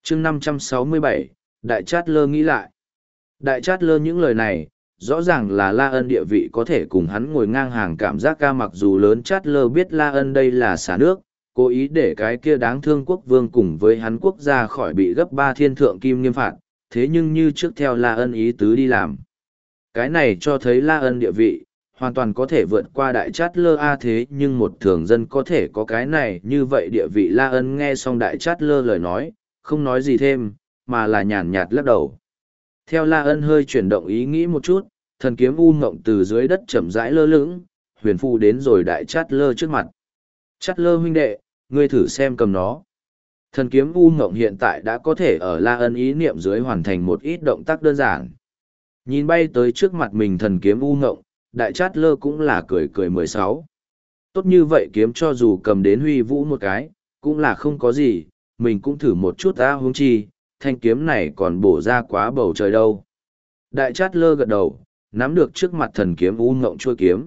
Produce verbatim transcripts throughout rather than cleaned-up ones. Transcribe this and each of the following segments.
chương năm trăm sáu mươi bảy, Đại Chát Lơ nghĩ lại. Đại Chát Lơ những lời này, rõ ràng là La Ân địa vị có thể cùng hắn ngồi ngang hàng, cảm giác ca mặc dù lớn. Chát Lơ biết La Ân đây là xả nước, cố ý để cái kia đáng thương quốc vương cùng với hắn quốc gia khỏi bị gấp ba thiên thượng kim nghiêm phạt, thế nhưng như trước theo La Ân ý tứ đi làm. Cái này cho thấy La Ân địa vị, hoàn toàn có thể vượt qua Đại Chát Lơ a thế nhưng một thường dân có thể có cái này như vậy địa vị. La Ân nghe xong Đại Chát Lơ lời nói, không nói gì thêm, mà là nhàn nhạt lắc đầu. Theo La Ân hơi chuyển động ý nghĩ một chút, thần kiếm u ngộng từ dưới đất chậm rãi lơ lửng, huyền phù đến rồi Đại Chát Lơ trước mặt. Chát Lơ huynh đệ, ngươi thử xem cầm nó. Thần kiếm u ngộng hiện tại đã có thể ở La Ân ý niệm dưới hoàn thành một ít động tác đơn giản. Nhìn bay tới trước mặt mình thần kiếm u ngộng, Đại Chát Lơ cũng là cười cười mười sáu. Tốt như vậy kiếm cho dù cầm đến huy vũ một cái, cũng là không có gì, mình cũng thử một chút ta huống chi, thanh kiếm này còn bổ ra quá bầu trời đâu. Đại Chát Lơ gật đầu, nắm được trước mặt thần kiếm u ngộng trôi kiếm.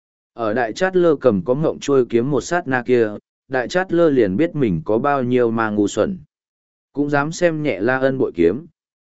Ở Đại Chát Lơ cầm có ngộng trôi kiếm một sát na kia, Đại Chát Lơ liền biết mình có bao nhiêu mà ngu xuẩn. Cũng dám xem nhẹ La Ân bội kiếm.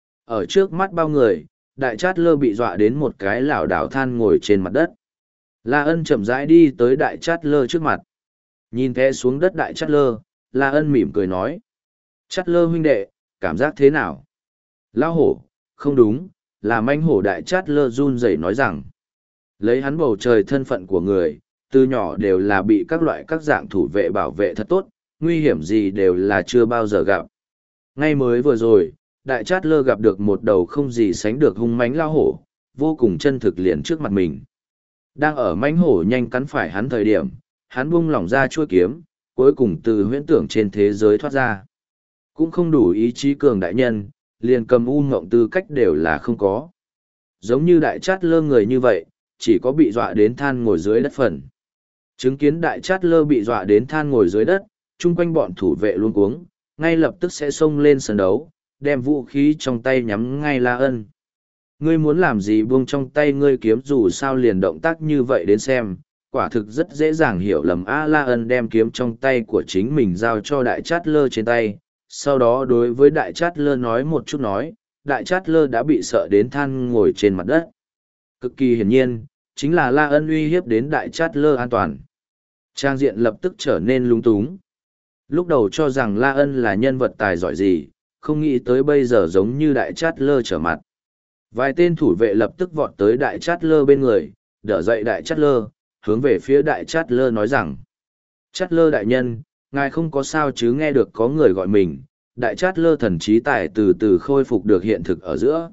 Ở trước mắt bao người, Đại Chát Lơ bị dọa đến một cái lảo đảo than ngồi trên mặt đất. La Ân chậm rãi đi tới Đại Chát Lơ trước mặt. Nhìn té xuống đất Đại Chát Lơ, La Ân mỉm cười nói. Chát Lơ huynh đệ, cảm giác thế nào? Lão hổ, không đúng, là manh hổ. Đại Chát Lơ run rẩy nói rằng. Lấy hắn bầu trời thân phận của người, từ nhỏ đều là bị các loại các dạng thủ vệ bảo vệ thật tốt, nguy hiểm gì đều là chưa bao giờ gặp. Ngay mới vừa rồi, Đại Chát Lơ gặp được một đầu không gì sánh được hung mãnh lao hổ, vô cùng chân thực liền trước mặt mình. Đang ở mãnh hổ nhanh cắn phải hắn thời điểm, hắn buông lỏng ra chuôi kiếm, cuối cùng từ huyễn tưởng trên thế giới thoát ra. Cũng không đủ ý chí cường đại nhân, liền cầm u ngộng tư cách đều là không có. Giống như Đại Chát Lơ người như vậy, chỉ có bị dọa đến than ngồi dưới đất phần. Chứng kiến Đại Chát Lơ bị dọa đến than ngồi dưới đất, chung quanh bọn thủ vệ luôn cuống, ngay lập tức sẽ xông lên sân đấu, đem vũ khí trong tay nhắm ngay La Ân. Ngươi muốn làm gì buông trong tay ngươi kiếm, dù sao liền động tác như vậy đến xem, quả thực rất dễ dàng hiểu lầm. A La Ân đem kiếm trong tay của chính mình giao cho Đại Chát Lơ trên tay, sau đó đối với Đại Chát Lơ nói một chút nói, Đại Chát Lơ đã bị sợ đến than ngồi trên mặt đất. Cực kỳ hiển nhiên, chính là La Ân uy hiếp đến Đại Chát Lơ an toàn. Trang diện lập tức trở nên lung túng. Lúc đầu cho rằng La Ân là nhân vật tài giỏi gì, không nghĩ tới bây giờ giống như Đại Chát Lơ trở mặt. Vài tên thủ vệ lập tức vọt tới Đại Chát Lơ bên người, đỡ dậy Đại Chát Lơ, hướng về phía Đại Chát Lơ nói rằng. Chát Lơ đại nhân, ngài không có sao chứ? Nghe được có người gọi mình, Đại Chát Lơ thần trí tài từ từ khôi phục được hiện thực ở giữa.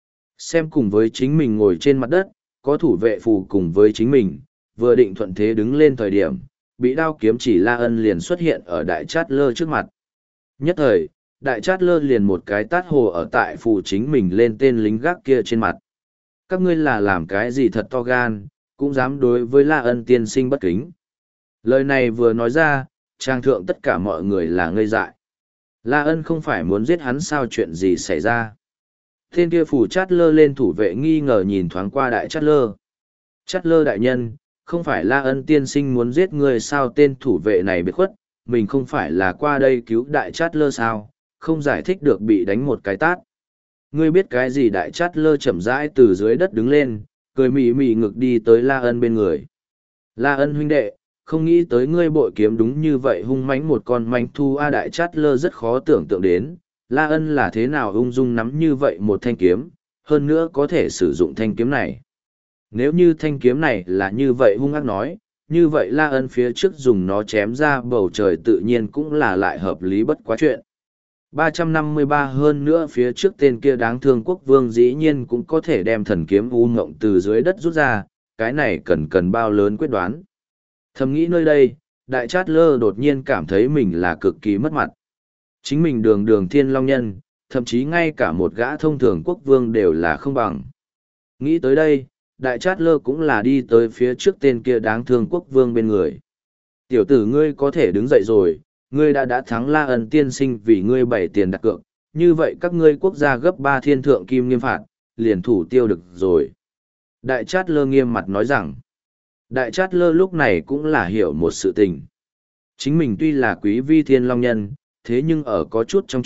Xem cùng với chính mình ngồi trên mặt đất, có thủ vệ phù cùng với chính mình, vừa định thuận thế đứng lên thời điểm, bị đao kiếm chỉ La Ân liền xuất hiện ở Đại Chát Lơ trước mặt. Nhất thời, Đại Chát Lơ liền một cái tát hồ ở tại phù chính mình lên tên lính gác kia trên mặt. Các ngươi là làm cái gì thật to gan, cũng dám đối với La Ân tiên sinh bất kính. Lời này vừa nói ra, trang thượng tất cả mọi người là ngây dại. La Ân không phải muốn giết hắn sao, chuyện gì xảy ra? Tên kia phù Chát Lơ lên thủ vệ nghi ngờ nhìn thoáng qua Đại Chát Lơ. Chát Lơ đại nhân, không phải La Ân tiên sinh muốn giết ngươi sao? Tên thủ vệ này biệt khuất, mình không phải là qua đây cứu Đại Chát Lơ sao, không giải thích được bị đánh một cái tát. Ngươi biết cái gì? Đại Chát Lơ chậm rãi từ dưới đất đứng lên, cười mỉ mỉ ngực đi tới La Ân bên người. La Ân huynh đệ, không nghĩ tới ngươi bội kiếm đúng như vậy hung mãnh một con manh thu. A Đại Chát Lơ rất khó tưởng tượng đến, La Ân là thế nào ung dung nắm như vậy một thanh kiếm, hơn nữa có thể sử dụng thanh kiếm này. Nếu như thanh kiếm này là như vậy hung ác nói, như vậy La Ân phía trước dùng nó chém ra bầu trời tự nhiên cũng là lại hợp lý bất quá chuyện. ba trăm năm mươi ba hơn nữa phía trước tên kia đáng thương quốc vương dĩ nhiên cũng có thể đem thần kiếm u ngộng từ dưới đất rút ra, cái này cần cần bao lớn quyết đoán. Thầm nghĩ nơi đây, Đại Chát Lơ đột nhiên cảm thấy mình là cực kỳ mất mặt. Chính mình đường đường thiên long nhân, thậm chí ngay cả một gã thông thường quốc vương đều là không bằng. Nghĩ tới đây, Đại Chát Lơ cũng là đi tới phía trước tên kia đáng thương quốc vương bên người. Tiểu tử ngươi có thể đứng dậy rồi, ngươi đã đã thắng La Ân tiên sinh vì ngươi bảy tiền đặt cược, như vậy các ngươi quốc gia gấp ba thiên thượng kim nghiêm phạt, liền thủ tiêu được rồi. Đại Chát Lơ nghiêm mặt nói rằng, Đại Chát Lơ lúc này cũng là hiểu một sự tình. Chính mình tuy là quý vi thiên long nhân, thế nhưng ở có chút trong chuyện,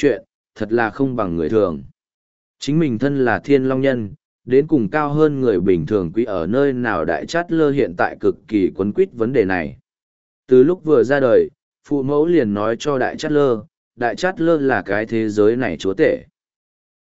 thật là không bằng người thường. Chính mình thân là thiên long nhân, đến cùng cao hơn người bình thường quý ở nơi nào Đại Chát Lơ hiện tại cực kỳ quấn quýt vấn đề này. Từ lúc vừa ra đời, phụ mẫu liền nói cho Đại Chát Lơ, Đại Chát Lơ là cái thế giới này chúa tể.